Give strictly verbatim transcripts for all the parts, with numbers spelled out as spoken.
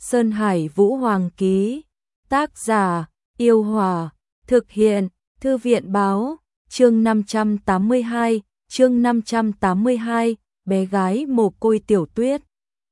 Sơn Hải Vũ Hoàng ký. Tác giả, Yêu Hòa. Thực hiện, Thư viện Báo. Chương năm trăm tám mươi hai, chương năm trăm tám mươi hai, bé gái mồ côi Tiểu Tuyết.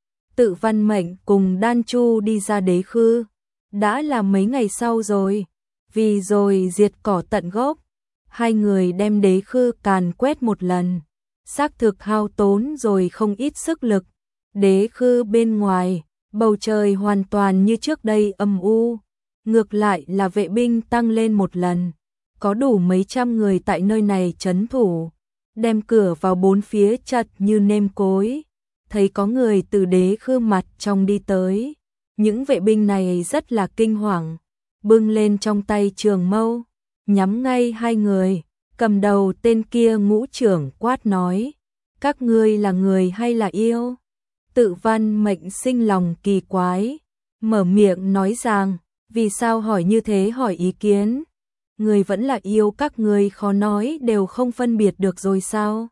Tự Văn Mệnh cùng Đan Chu đi ra Đế Khư. Đã là mấy ngày sau rồi. Vì rồi diệt cỏ tận gốc. Hai người đem Đế Khư càn quét một lần. Xác thực hao tốn rồi không ít sức lực. Đế Khư bên ngoài, bầu trời hoàn toàn như trước đây âm u. Ngược lại là vệ binh tăng lên một lần. Có đủ mấy trăm người tại nơi này trấn thủ. Đem cửa vào bốn phía chặt như nêm cối. Thấy có người từ Đế Khư mặt trong đi tới. Những vệ binh này rất là kinh hoàng. Bưng lên trong tay trường mâu. Nhắm ngay hai người. Cầm đầu tên kia ngũ trưởng quát nói. Các ngươi là người hay là yêu? Tự Văn Mệnh sinh lòng kỳ quái. Mở miệng nói rằng. Vì sao hỏi như thế hỏi ý kiến? Người vẫn là yêu, các ngươi khó nói đều không phân biệt được rồi sao?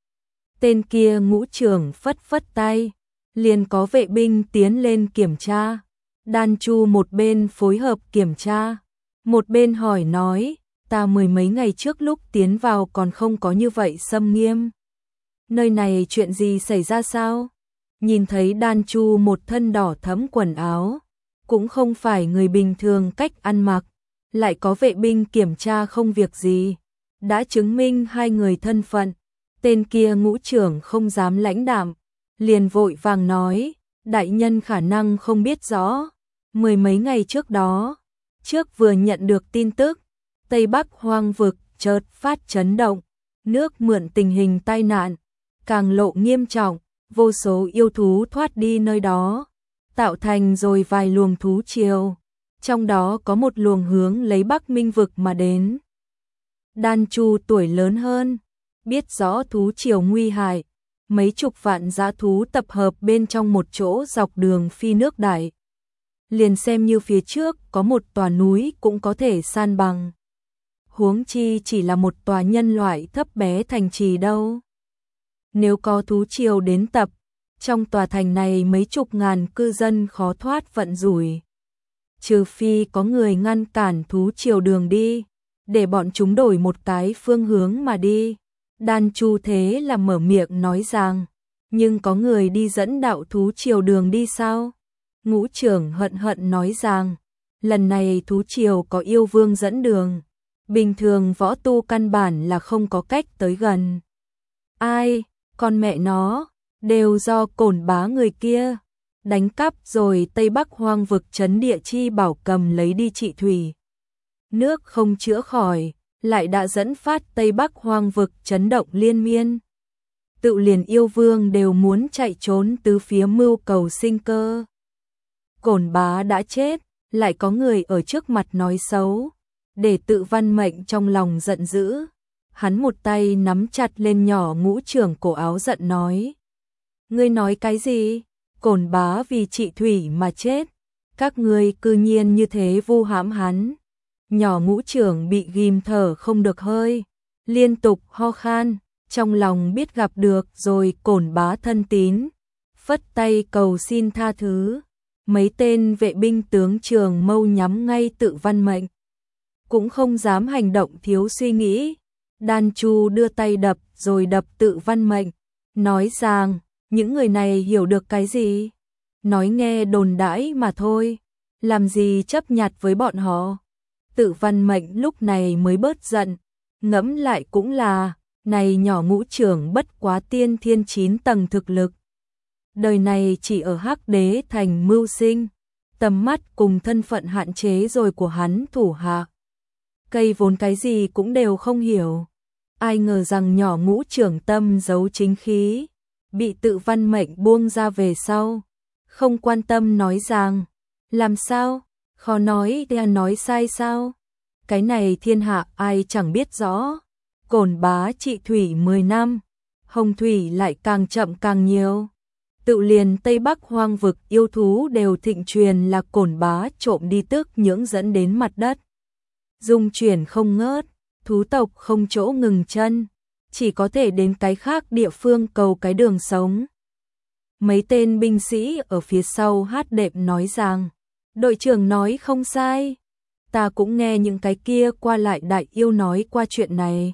Tên kia ngũ trưởng phất phất tay. Liền có vệ binh tiến lên kiểm tra. Đan Chu một bên phối hợp kiểm tra. Một bên hỏi nói. Ta mười mấy ngày trước lúc tiến vào còn không có như vậy xâm nghiêm. Nơi này chuyện gì xảy ra sao? Nhìn thấy Đan Chu một thân đỏ thẫm quần áo. Cũng không phải người bình thường cách ăn mặc. Lại có vệ binh kiểm tra không việc gì. Đã chứng minh hai người thân phận. Tên kia ngũ trưởng không dám lãnh đạm. Liền vội vàng nói. Đại nhân khả năng không biết rõ. Mười mấy ngày trước đó. Trước vừa nhận được tin tức. Tây Bắc hoang vực chợt phát chấn động. Nước mượn tình hình tai nạn. Càng lộ nghiêm trọng. Vô số yêu thú thoát đi nơi đó. Tạo thành rồi vài luồng thú triều. Trong đó có một luồng hướng lấy Bắc Minh vực mà đến. Đan Chu tuổi lớn hơn. Biết rõ thú triều nguy hại. Mấy chục vạn dã thú tập hợp bên trong một chỗ dọc đường phi nước đại. Liền xem như phía trước có một tòa núi cũng có thể san bằng. Huống chi chỉ là một tòa nhân loại thấp bé thành trì đâu. Nếu có thú triều đến tập, trong tòa thành này mấy chục ngàn cư dân khó thoát vận rủi. Trừ phi có người ngăn cản thú triều đường đi, để bọn chúng đổi một cái phương hướng mà đi. Đan Chu thế là mở miệng nói rằng, nhưng có người đi dẫn đạo thú triều đường đi sao? Ngũ trưởng hận hận nói rằng, lần này thú triều có yêu vương dẫn đường. Bình thường võ tu căn bản là không có cách tới gần. Ai, con mẹ nó, đều do Cổn Bá người kia. Đánh cắp rồi Tây Bắc hoang vực trấn địa chi bảo cầm lấy đi trị thủy. Nước không chữa khỏi, lại đã dẫn phát Tây Bắc hoang vực chấn động liên miên. Tự liền yêu vương đều muốn chạy trốn tứ phía mưu cầu sinh cơ. Cổn Bá đã chết, lại có người ở trước mặt nói xấu. Để Tự Văn Mệnh trong lòng giận dữ. Hắn một tay nắm chặt lên nhỏ ngũ trưởng cổ áo giận nói. Ngươi nói cái gì? Cổn Bá vì trị thủy mà chết. Các ngươi cư nhiên như thế vu hãm hắn. Nhỏ ngũ trưởng bị ghim thở không được hơi. Liên tục ho khan. Trong lòng biết gặp được rồi Cổn Bá thân tín. Phất tay cầu xin tha thứ. Mấy tên vệ binh tướng trường mâu nhắm ngay Tự Văn Mệnh. Cũng không dám hành động thiếu suy nghĩ. Đan Chu đưa tay đập rồi đập Tự Văn Mệnh. Nói rằng, những người này hiểu được cái gì? Nói nghe đồn đãi mà thôi. Làm gì chấp nhặt với bọn họ? Tự Văn Mệnh lúc này mới bớt giận. Ngẫm lại cũng là, này nhỏ ngũ trưởng bất quá tiên thiên chín tầng thực lực. Đời này chỉ ở Hắc Đế thành mưu sinh. Tầm mắt cùng thân phận hạn chế rồi của hắn thủ hạ. Cây vốn cái gì cũng đều không hiểu. Ai ngờ rằng nhỏ ngũ trưởng tâm giấu chính khí. Bị Tự Văn Mệnh buông ra về sau. Không quan tâm nói rằng. Làm sao? Khó nói thì nói sai sao? Cái này thiên hạ ai chẳng biết rõ. Cổn Bá trị thủy mười năm. Hồng thủy lại càng chậm càng nhiều. Tự liền Tây Bắc hoang vực yêu thú đều thịnh truyền là Cổn Bá trộm đi tước nhưỡng dẫn đến mặt đất. Dung chuyển không ngớt, thú tộc không chỗ ngừng chân, chỉ có thể đến cái khác địa phương cầu cái đường sống. Mấy tên binh sĩ ở phía sau hát đệm nói rằng, đội trưởng nói không sai. Ta cũng nghe những cái kia qua lại đại yêu nói qua chuyện này.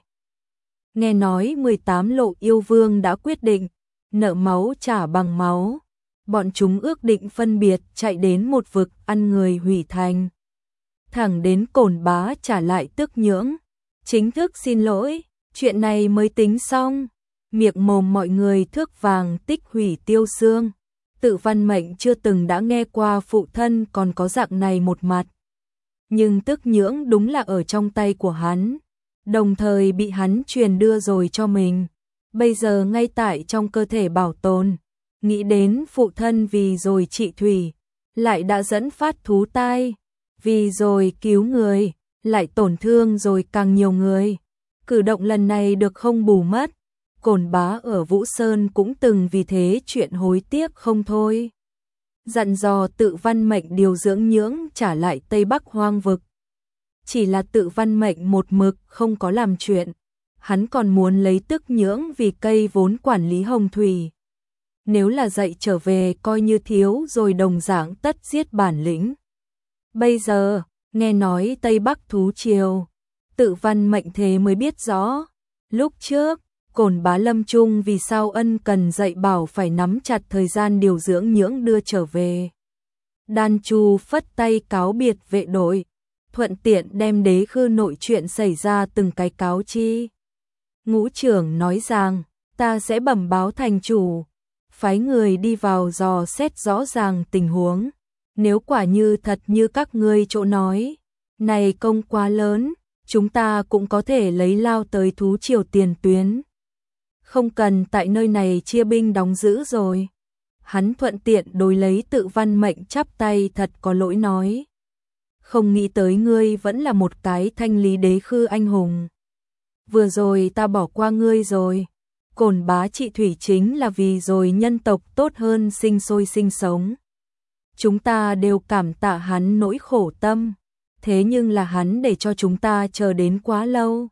Nghe nói mười tám lộ yêu vương đã quyết định, nợ máu trả bằng máu. Bọn chúng ước định phân biệt chạy đến một vực ăn người hủy thành. Thẳng đến Cổn Bá trả lại Tức Nhưỡng. Chính thức xin lỗi, chuyện này mới tính xong. Miệng mồm mọi người thước vàng tích hủy tiêu xương. Tự Văn Mệnh chưa từng đã nghe qua phụ thân còn có dạng này một mặt. Nhưng Tức Nhưỡng đúng là ở trong tay của hắn. Đồng thời bị hắn truyền đưa rồi cho mình. Bây giờ ngay tại trong cơ thể bảo tồn. Nghĩ đến phụ thân vì rồi trị thủy. Lại đã dẫn phát thú tai. Vì rồi cứu người. Lại tổn thương rồi càng nhiều người. Cử động lần này được không bù mất. Cổn Bá ở Vũ Sơn cũng từng vì thế chuyện hối tiếc không thôi. Dặn dò Tự Văn Mệnh điều dưỡng Nhưỡng trả lại Tây Bắc hoang vực. Chỉ là Tự Văn Mệnh một mực không có làm chuyện. Hắn còn muốn lấy Tức Nhưỡng vì cây vốn quản lý hồng thủy. Nếu là dạy trở về coi như thiếu rồi đồng dạng tất giết bản lĩnh. Bây giờ, nghe nói Tây Bắc thú triều, Tự Văn Mệnh thế mới biết rõ. Lúc trước, Cổn Bá lâm chung vì sao ân cần dạy bảo phải nắm chặt thời gian điều dưỡng Nhưỡng đưa trở về. Đan Chu phất tay cáo biệt vệ đội, thuận tiện đem đế khư nội chuyện xảy ra từng cái cáo chi. Ngũ trưởng nói rằng, ta sẽ bẩm báo thành chủ, phái người đi vào dò xét rõ ràng tình huống. Nếu quả như thật như các ngươi chỗ nói, này công quá lớn, chúng ta cũng có thể lấy lao tới thú triều tiền tuyến. Không cần tại nơi này chia binh đóng giữ rồi. Hắn thuận tiện đối lấy Tự Văn Mệnh chắp tay thật có lỗi nói. Không nghĩ tới ngươi vẫn là một cái thanh lý đế khư anh hùng. Vừa rồi ta bỏ qua ngươi rồi. Cổn Bá trị thủy chính là vì rồi nhân tộc tốt hơn sinh sôi sinh sống. Chúng ta đều cảm tạ hắn nỗi khổ tâm. Thế nhưng là hắn để cho chúng ta chờ đến quá lâu.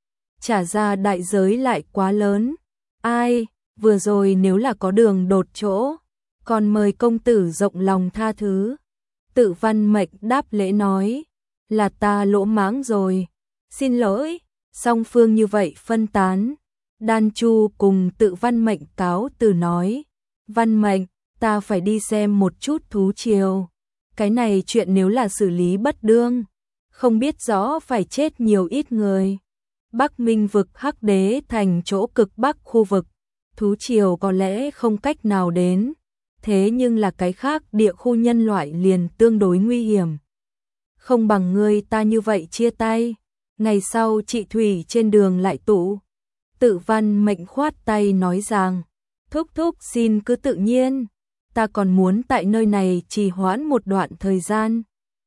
Trả ra đại giới lại quá lớn. Ai, vừa rồi nếu là có đường đột chỗ, còn mời công tử rộng lòng tha thứ. Tự Văn Mệnh đáp lễ nói, là ta lỗ mãng rồi, xin lỗi. Song phương như vậy phân tán. Đan Chu cùng Tự Văn Mệnh cáo từ nói, Văn Mệnh, ta phải đi xem một chút thú triều. Cái này chuyện nếu là xử lý bất đương, không biết rõ phải chết nhiều ít người. Bắc Minh vực Hắc Đế thành chỗ cực bắc khu vực, thú triều có lẽ không cách nào đến, thế nhưng là cái khác địa khu nhân loại liền tương đối nguy hiểm. Không bằng ngươi ta như vậy chia tay, ngày sau trị thủy trên đường lại tụ. Tự Văn Mệnh khoát tay nói rằng, thúc thúc xin cứ tự nhiên, ta còn muốn tại nơi này trì hoãn một đoạn thời gian.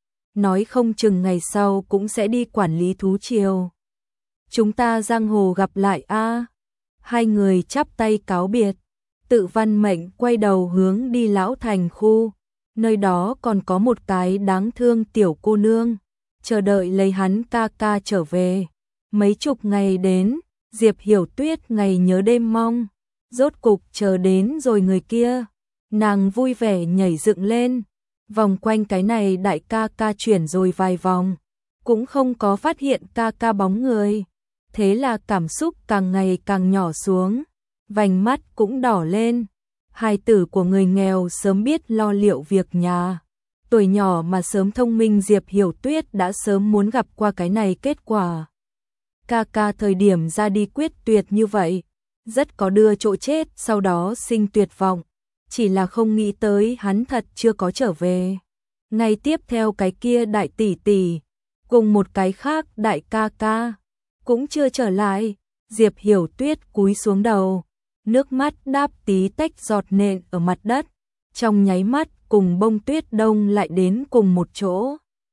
Nói không chừng ngày sau cũng sẽ đi quản lý thú triều. Chúng ta giang hồ gặp lại a. Hai người chắp tay cáo biệt. Tự Văn Mệnh quay đầu hướng đi Lão Thành khu. Nơi đó còn có một cái đáng thương tiểu cô nương, chờ đợi lấy hắn ca ca trở về. Mấy chục ngày đến, Diệp Hiểu Tuyết ngày nhớ đêm mong. Rốt cục chờ đến rồi người kia. Nàng vui vẻ nhảy dựng lên. Vòng quanh cái này đại ca ca chuyển rồi vài vòng. Cũng không có phát hiện ca ca bóng người. Thế là cảm xúc càng ngày càng nhỏ xuống. Vành mắt cũng đỏ lên. Hài tử của người nghèo sớm biết lo liệu việc nhà. Tuổi nhỏ mà sớm thông minh Diệp Hiểu Tuyết đã sớm muốn gặp qua cái này kết quả. Ca ca thời điểm ra đi quyết tuyệt như vậy. Rất có đưa chỗ chết sau đó sinh tuyệt vọng. Chỉ là không nghĩ tới hắn thật chưa có trở về. Ngày tiếp theo cái kia đại tỷ tỷ, cùng một cái khác đại ca ca, cũng chưa trở lại. Diệp Hiểu Tuyết cúi xuống đầu, nước mắt đáp tí tách giọt nện ở mặt đất, trong nháy mắt cùng bông tuyết đông lại đến cùng một chỗ.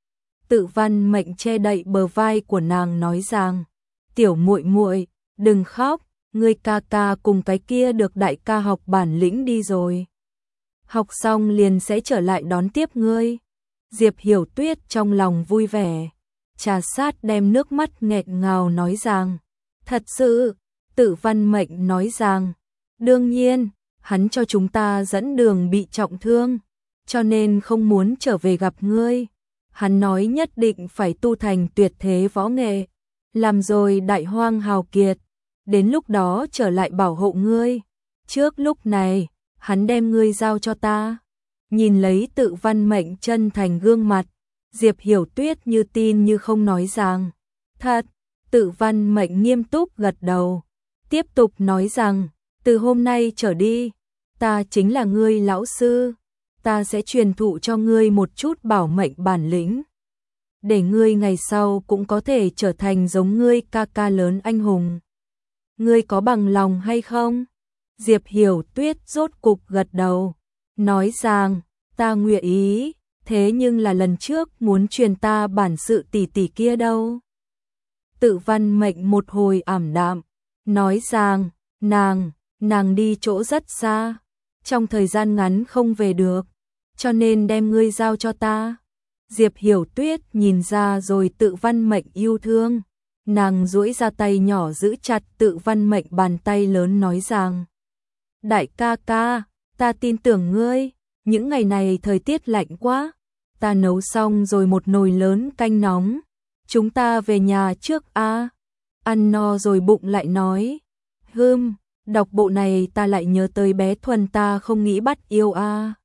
Tự Văn Mệnh che đậy bờ vai của nàng nói rằng, tiểu muội muội, đừng khóc, ngươi ca ca cùng cái kia được đại ca học bản lĩnh đi rồi. Học xong liền sẽ trở lại đón tiếp ngươi. Diệp Hiểu Tuyết trong lòng vui vẻ, trà sát đem nước mắt nghẹn ngào nói rằng, thật sự. Tự Văn Mệnh nói rằng, đương nhiên. hắn cho chúng ta dẫn đường bị trọng thương, cho nên không muốn trở về gặp ngươi. Hắn nói nhất định phải tu thành tuyệt thế võ nghệ, làm rồi đại hoang hào kiệt, đến lúc đó trở lại bảo hộ ngươi. Trước lúc này, hắn đem ngươi giao cho ta. Nhìn lấy Tự Văn Mệnh chân thành gương mặt, Diệp Hiểu Tuyết như tin như không nói rằng, thật. Tự Văn Mệnh nghiêm túc gật đầu, tiếp tục nói rằng, từ hôm nay trở đi, ta chính là ngươi lão sư, ta sẽ truyền thụ cho ngươi một chút bảo mệnh bản lĩnh, để ngươi ngày sau cũng có thể trở thành giống ngươi ca ca lớn anh hùng. Ngươi có bằng lòng hay không? Diệp Hiểu Tuyết rốt cục gật đầu, nói rằng, ta nguyện ý, thế nhưng là lần trước muốn truyền ta bản sự tỷ tỷ kia đâu? Tự Văn Mệnh một hồi ảm đạm, nói rằng, nàng, nàng đi chỗ rất xa, trong thời gian ngắn không về được, cho nên đem ngươi giao cho ta. Diệp Hiểu Tuyết nhìn ra rồi Tự Văn Mệnh yêu thương, nàng duỗi ra tay nhỏ giữ chặt Tự Văn Mệnh bàn tay lớn nói rằng, đại ca ca, ta tin tưởng ngươi, những ngày này thời tiết lạnh quá, ta nấu xong rồi một nồi lớn canh nóng, chúng ta về nhà trước a. Ăn no rồi bụng lại nói, hừm, đọc bộ này ta lại nhớ tới bé Thuần ta không nghĩ bắt yêu a.